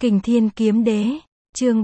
Kình Thiên Kiếm Đế, chương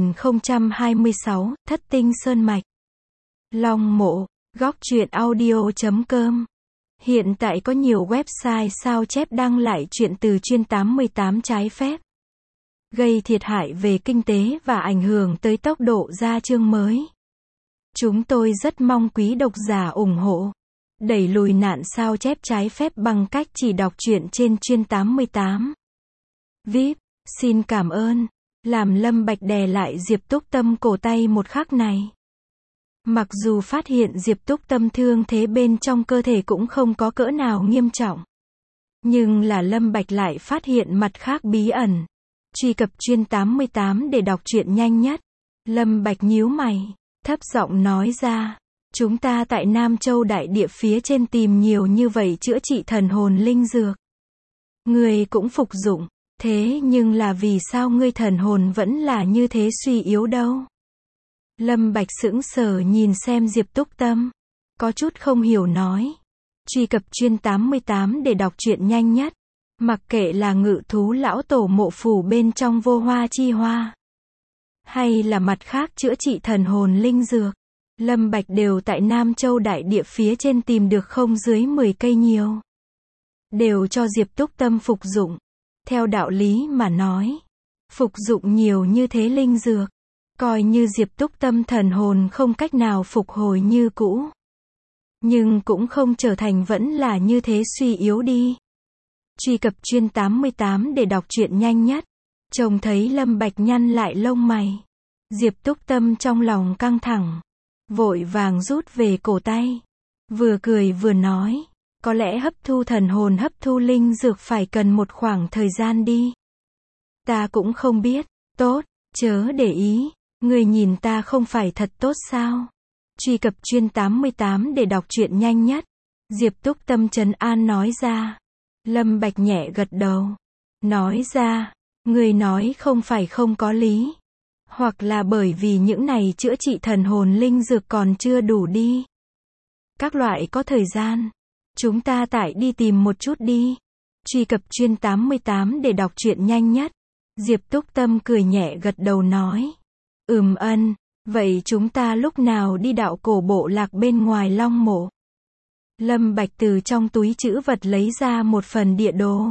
3026, Thất Tinh Sơn Mạch. Long Mộ, góc truyện audio.com. Hiện tại có nhiều website sao chép đăng lại truyện từ chuyên 88 trái phép, gây thiệt hại về kinh tế và ảnh hưởng tới tốc độ ra chương mới. Chúng tôi rất mong quý độc giả ủng hộ, đẩy lùi nạn sao chép trái phép bằng cách chỉ đọc truyện trên chuyên 88. VIP, xin cảm ơn, làm Lâm Bạch đè lại Diệp Túc Tâm cổ tay một khắc này. Mặc dù phát hiện Diệp Túc Tâm thương thế bên trong cơ thể cũng không có cỡ nào nghiêm trọng, nhưng là Lâm Bạch lại phát hiện mặt khác bí ẩn. Truy cập chuyên 88 để đọc truyện nhanh nhất. Lâm Bạch nhíu mày, thấp giọng nói ra, chúng ta tại Nam Châu đại địa phía trên tìm nhiều như vậy chữa trị thần hồn linh dược, ngươi cũng phục dụng, thế nhưng là vì sao ngươi thần hồn vẫn là như thế suy yếu đâu? Lâm Bạch sững sờ nhìn xem Diệp Túc Tâm, có chút không hiểu nói. Truy cập chuyên 88 để đọc truyện nhanh nhất. Mặc kệ là Ngự Thú lão tổ mộ phủ bên trong Vô Hoa Chi Hoa, hay là mặt khác chữa trị thần hồn linh dược, Lâm Bạch đều tại Nam Châu đại địa phía trên tìm được không dưới 10 cây nhiều, đều cho Diệp Túc Tâm phục dụng. Theo đạo lý mà nói, phục dụng nhiều như thế linh dược, coi như Diệp Túc Tâm thần hồn không cách nào phục hồi như cũ, nhưng cũng không trở thành vẫn là như thế suy yếu đi. Truy cập chuyên 88 để đọc truyện nhanh nhất. Trông thấy Lâm Bạch nhăn lại lông mày, Diệp Túc Tâm trong lòng căng thẳng, vội vàng rút về cổ tay, vừa cười vừa nói, có lẽ hấp thu thần hồn hấp thu linh dược phải cần một khoảng thời gian đi. Ta cũng không biết, tốt, chớ để ý, người nhìn ta không phải thật tốt sao? Truy cập chuyên 88 để đọc truyện nhanh nhất. Diệp Túc Tâm trấn an nói ra. Lâm Bạch nhẹ gật đầu, nói ra, người nói không phải không có lý, hoặc là bởi vì những này chữa trị thần hồn linh dược còn chưa đủ đi. Các loại có thời gian, chúng ta tại đi tìm một chút đi. Truy cập chuyên 88 để đọc truyện nhanh nhất. Diệp Túc Tâm cười nhẹ gật đầu nói, ân, vậy chúng ta lúc nào đi đạo cổ bộ lạc bên ngoài Long Mộ? Lâm Bạch từ trong túi trữ vật lấy ra một phần địa đồ,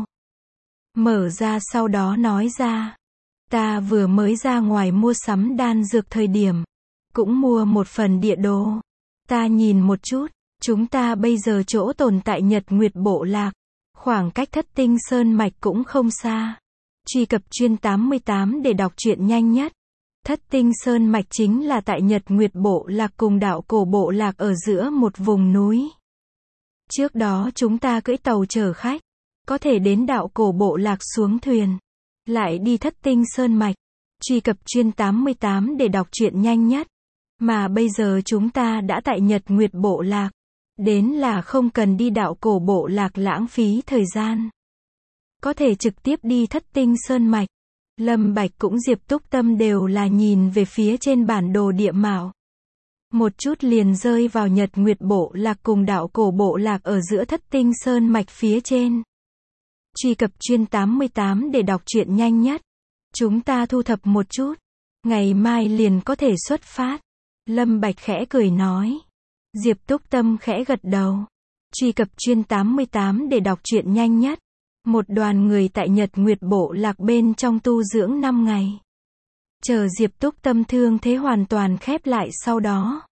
mở ra sau đó nói ra, ta vừa mới ra ngoài mua sắm đan dược thời điểm, cũng mua một phần địa đồ, ta nhìn một chút, chúng ta bây giờ chỗ tồn tại Nhật Nguyệt Bộ Lạc, khoảng cách Thất Tinh Sơn Mạch cũng không xa. Truy cập chuyên 88 để đọc truyện nhanh nhất. Thất Tinh Sơn Mạch chính là tại Nhật Nguyệt Bộ Lạc cùng đạo cổ bộ lạc ở giữa một vùng núi. Trước đó chúng ta cưỡi tàu chở khách, có thể đến đạo cổ bộ lạc xuống thuyền, lại đi Thất Tinh Sơn Mạch. Truy cập chuyên 88 để đọc truyện nhanh nhất. Mà bây giờ chúng ta đã tại Nhật Nguyệt Bộ Lạc, đến là không cần đi đạo cổ bộ lạc lãng phí thời gian, có thể trực tiếp đi Thất Tinh Sơn Mạch. Lâm Bạch cũng Diệp Túc Tâm đều là nhìn về phía trên bản đồ địa mạo, một chút liền rơi vào Nhật Nguyệt Bộ Lạc cùng đạo cổ bộ lạc ở giữa Thất Tinh Sơn Mạch phía trên. Truy cập chuyên 88 để đọc truyện nhanh nhất. Chúng ta thu thập một chút, ngày mai liền có thể xuất phát. Lâm Bạch khẽ cười nói. Diệp Túc Tâm khẽ gật đầu. Truy cập chuyên 88 để đọc truyện nhanh nhất. Một đoàn người tại Nhật Nguyệt Bộ Lạc bên trong tu dưỡng 5 ngày. Chờ Diệp Túc Tâm thương thế hoàn toàn khép lại sau đó,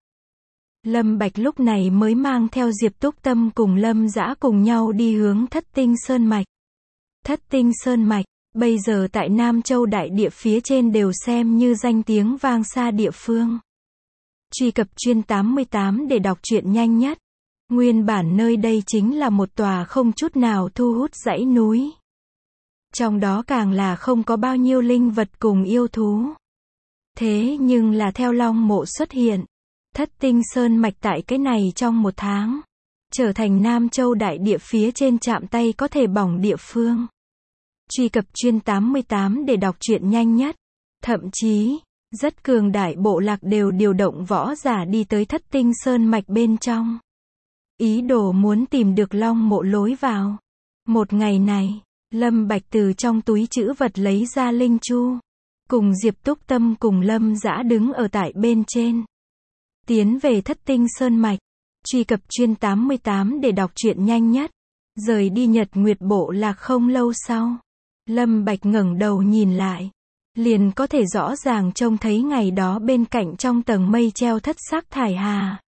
Lâm Bạch lúc này mới mang theo Diệp Túc Tâm cùng Lâm Dã cùng nhau đi hướng Thất Tinh Sơn Mạch. Thất Tinh Sơn Mạch, bây giờ tại Nam Châu đại địa phía trên đều xem như danh tiếng vang xa địa phương. Truy cập chuyên 88 để đọc truyện nhanh nhất. Nguyên bản nơi đây chính là một tòa không chút nào thu hút dãy núi. Trong đó càng là không có bao nhiêu linh vật cùng yêu thú. Thế nhưng là theo Long Mộ xuất hiện, Thất Tinh Sơn Mạch tại cái này trong một tháng, trở thành Nam Châu đại địa phía trên chạm tay có thể bỏng địa phương. Truy cập chuyên 88 để đọc truyện nhanh nhất. Thậm chí, rất cường đại bộ lạc đều điều động võ giả đi tới Thất Tinh Sơn Mạch bên trong, ý đồ muốn tìm được Long Mộ lối vào. Một ngày này, Lâm Bạch từ trong túi trữ vật lấy ra linh chu. Cùng Diệp Túc Tâm cùng Lâm Dã đứng ở tại bên trên. Tiến về Thất Tinh Sơn Mạch. Truy cập chuyên 88 để đọc truyện nhanh nhất. Rời đi Nhật Nguyệt Bộ Lạc không lâu sau. Lâm Bạch ngẩng đầu nhìn lại. Liền có thể rõ ràng trông thấy ngày đó bên cạnh trong tầng mây treo thất sắc thải hà.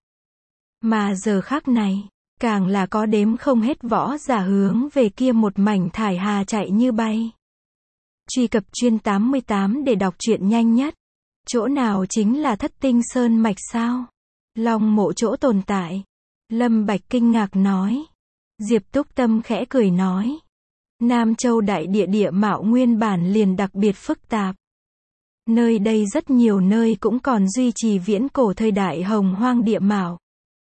Mà giờ khắc này, càng là có đếm không hết võ giả hướng về kia một mảnh thải hà chạy như bay. Truy cập chuyên 88 để đọc truyện nhanh nhất. Chỗ nào chính là Thất Tinh Sơn Mạch sao? Long mộ chỗ tồn tại. Lâm Bạch kinh ngạc nói. Diệp Túc Tâm khẽ cười nói. Nam Châu đại địa địa mạo nguyên bản liền đặc biệt phức tạp. Nơi đây rất nhiều nơi cũng còn duy trì viễn cổ thời đại hồng hoang địa mạo.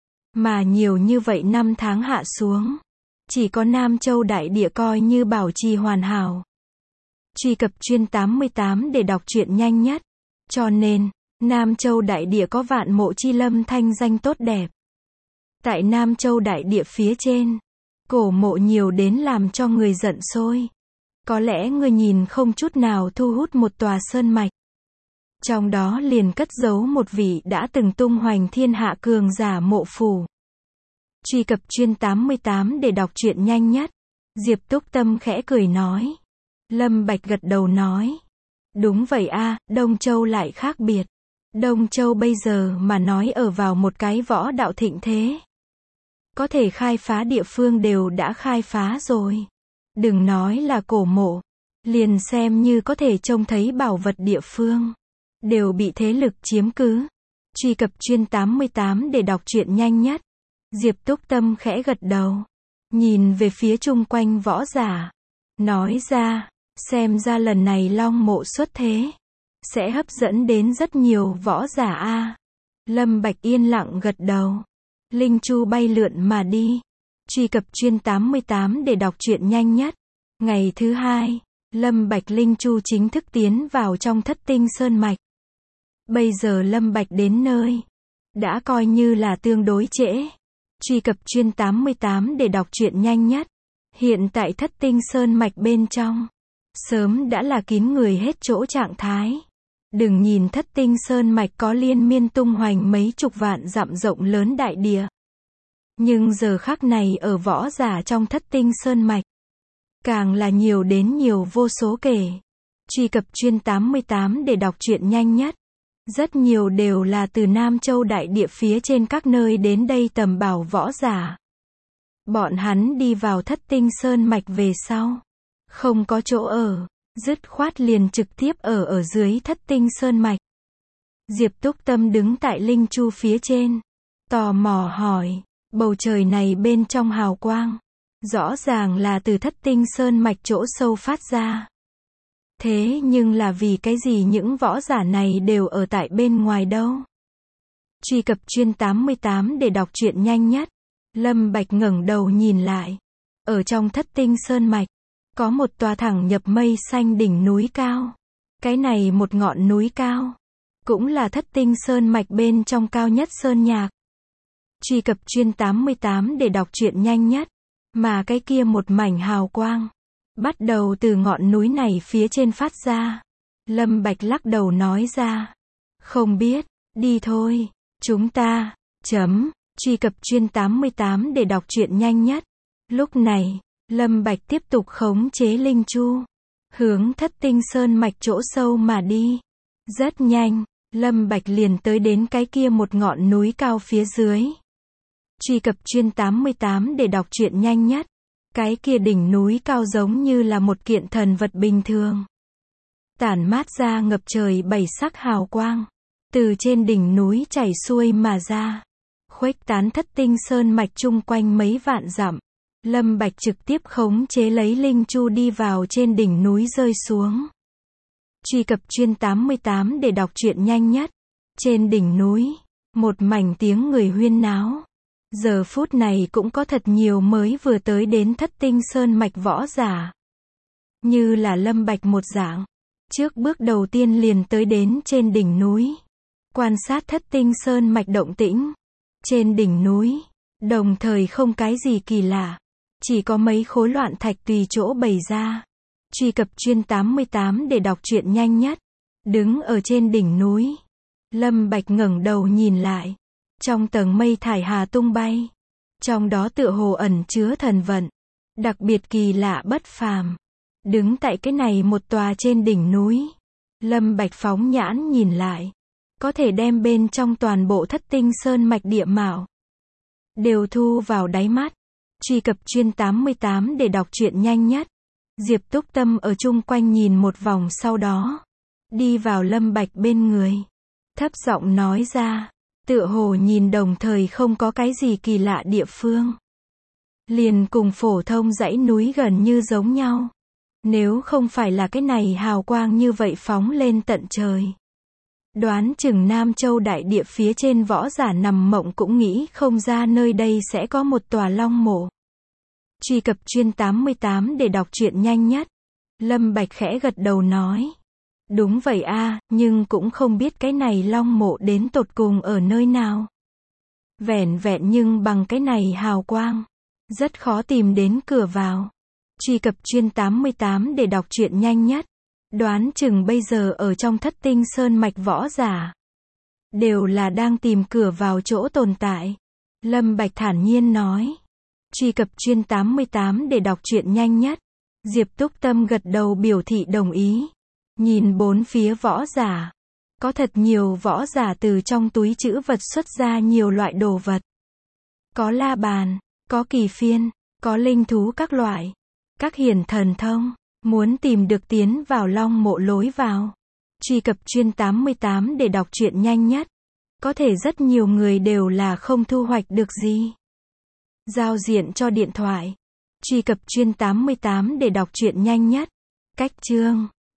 Mà nhiều như vậy năm tháng hạ xuống. Chỉ có Nam Châu đại địa coi như bảo trì hoàn hảo. Truy cập chuyên 88 để đọc truyện nhanh nhất. Cho nên, Nam Châu đại địa có vạn mộ chi lâm thanh danh tốt đẹp. Tại Nam Châu đại địa phía trên, cổ mộ nhiều đến làm cho người giận sôi. Có lẽ người nhìn không chút nào thu hút một tòa sơn mạch. Trong đó liền cất giấu một vị đã từng tung hoành thiên hạ cường giả mộ phủ. Truy cập chuyên 88 để đọc truyện nhanh nhất. Diệp Túc Tâm khẽ cười nói. Lâm Bạch gật đầu nói. Đúng vậy a, Đông Châu lại khác biệt. Đông Châu bây giờ mà nói ở vào một cái võ đạo thịnh thế. Có thể khai phá địa phương đều đã khai phá rồi. Đừng nói là cổ mộ. Liền xem như có thể trông thấy bảo vật địa phương. Đều bị thế lực chiếm cứ. Truy cập chuyên 88 để đọc truyện nhanh nhất. Diệp Túc Tâm khẽ gật đầu. Nhìn về phía chung quanh võ giả. Nói ra, xem ra lần này Long mộ xuất thế. Sẽ hấp dẫn đến rất nhiều võ giả a. Lâm Bạch yên lặng gật đầu. Linh chu bay lượn mà đi. Truy cập chuyên 88 để đọc truyện nhanh nhất. Ngày thứ hai, Lâm Bạch linh chu chính thức tiến vào trong Thất Tinh Sơn Mạch. Bây giờ Lâm Bạch đến nơi. Đã coi như là tương đối trễ. Truy cập chuyên 88 để đọc truyện nhanh nhất. Hiện tại Thất Tinh Sơn Mạch bên trong. Sớm đã là kín người hết chỗ trạng thái. Đừng nhìn Thất Tinh Sơn Mạch có liên miên tung hoành mấy chục vạn dặm rộng lớn đại địa. Nhưng giờ khắc này ở võ giả trong Thất Tinh Sơn Mạch. Càng là nhiều đến nhiều vô số kể. Truy cập chuyên 88 để đọc truyện nhanh nhất. Rất nhiều đều là từ Nam Châu đại địa phía trên các nơi đến đây tầm bảo võ giả. Bọn hắn đi vào Thất Tinh Sơn Mạch về sau. Không có chỗ ở. Dứt khoát liền trực tiếp ở dưới Thất Tinh Sơn Mạch. Diệp Túc Tâm đứng tại linh chu phía trên. Tò mò hỏi. Bầu trời này bên trong hào quang. Rõ ràng là từ Thất Tinh Sơn Mạch chỗ sâu phát ra. Thế nhưng là vì cái gì những võ giả này đều ở tại bên ngoài đâu? Truy cập chuyên 88 để đọc truyện nhanh nhất. Lâm Bạch ngẩng đầu nhìn lại. Ở trong Thất Tinh Sơn Mạch, có một tòa thẳng nhập mây xanh đỉnh núi cao. Cái này một ngọn núi cao, cũng là Thất Tinh Sơn Mạch bên trong cao nhất sơn nhạc. Truy cập chuyên 88 để đọc truyện nhanh nhất. Mà cái kia một mảnh hào quang. Bắt đầu từ ngọn núi này phía trên phát ra. Lâm Bạch lắc đầu nói ra. Không biết, đi thôi, chúng ta, Truy cập chuyên 88 để đọc truyện nhanh nhất. Lúc này, Lâm Bạch tiếp tục khống chế linh chu. Hướng Thất Tinh Sơn Mạch chỗ sâu mà đi. Rất nhanh, Lâm Bạch liền tới đến cái kia một ngọn núi cao phía dưới. Truy cập chuyên 88 để đọc truyện nhanh nhất. Cái kia đỉnh núi cao giống như là một kiện thần vật bình thường. Tản mát ra ngập trời bảy sắc hào quang. Từ trên đỉnh núi chảy xuôi mà ra. Khuếch tán Thất Tinh Sơn Mạch chung quanh mấy vạn dặm. Lâm Bạch trực tiếp khống chế lấy linh chu đi vào trên đỉnh núi rơi xuống. Truy cập chuyên 88 để đọc truyện nhanh nhất. Trên đỉnh núi, một mảnh tiếng người huyên náo. Giờ phút này cũng có thật nhiều mới vừa tới đến Thất Tinh Sơn Mạch võ giả. Như là Lâm Bạch một dạng. Trước bước đầu tiên liền tới đến trên đỉnh núi. Quan sát Thất Tinh Sơn Mạch động tĩnh. Trên đỉnh núi, đồng thời không cái gì kỳ lạ. Chỉ có mấy khối loạn thạch tùy chỗ bày ra. Truy cập chuyên 88 để đọc truyện nhanh nhất. Đứng ở trên đỉnh núi, Lâm Bạch ngẩng đầu nhìn lại. Trong tầng mây thải hà tung bay. Trong đó tựa hồ ẩn chứa thần vận. Đặc biệt kỳ lạ bất phàm. Đứng tại cái này một tòa trên đỉnh núi. Lâm Bạch phóng nhãn nhìn lại. Có thể đem bên trong toàn bộ Thất Tinh Sơn mạch địa mạo đều thu vào đáy mắt. Truy cập chuyên 88 để đọc truyện nhanh nhất. Diệp Túc Tâm ở chung quanh nhìn một vòng sau đó. Đi vào Lâm Bạch bên người. Thấp giọng nói ra. Tựa hồ nhìn đồng thời không có cái gì kỳ lạ địa phương. Liền cùng phổ thông dãy núi gần như giống nhau. Nếu không phải là cái này hào quang như vậy phóng lên tận trời. Đoán chừng Nam Châu đại địa phía trên võ giả nằm mộng cũng nghĩ không ra nơi đây sẽ có một tòa long mộ. Truy cập chuyên 88 để đọc truyện nhanh nhất. Lâm Bạch khẽ gật đầu nói. Đúng vậy a, nhưng cũng không biết cái này long mộ đến tột cùng ở nơi nào. Vẻn vẹn nhưng bằng cái này hào quang. Rất khó tìm đến cửa vào. Truy cập chuyên 88 để đọc truyện nhanh nhất. Đoán chừng bây giờ ở trong Thất Tinh Sơn mạch võ giả. Đều là đang tìm cửa vào chỗ tồn tại. Lâm Bạch thản nhiên nói. Truy cập chuyên 88 để đọc truyện nhanh nhất. Diệp Túc Tâm gật đầu biểu thị đồng ý. Nhìn bốn phía võ giả. Có thật nhiều võ giả từ trong túi trữ vật xuất ra nhiều loại đồ vật. Có la bàn, có kỳ phiên, có linh thú các loại. Các hiển thần thông. Muốn tìm được tiến vào long mộ lối vào. Truy cập chuyên 88 để đọc truyện nhanh nhất. Có thể rất nhiều người đều là không thu hoạch được gì. Giao diện cho điện thoại. Truy cập chuyên 88 để đọc truyện nhanh nhất. Cách chương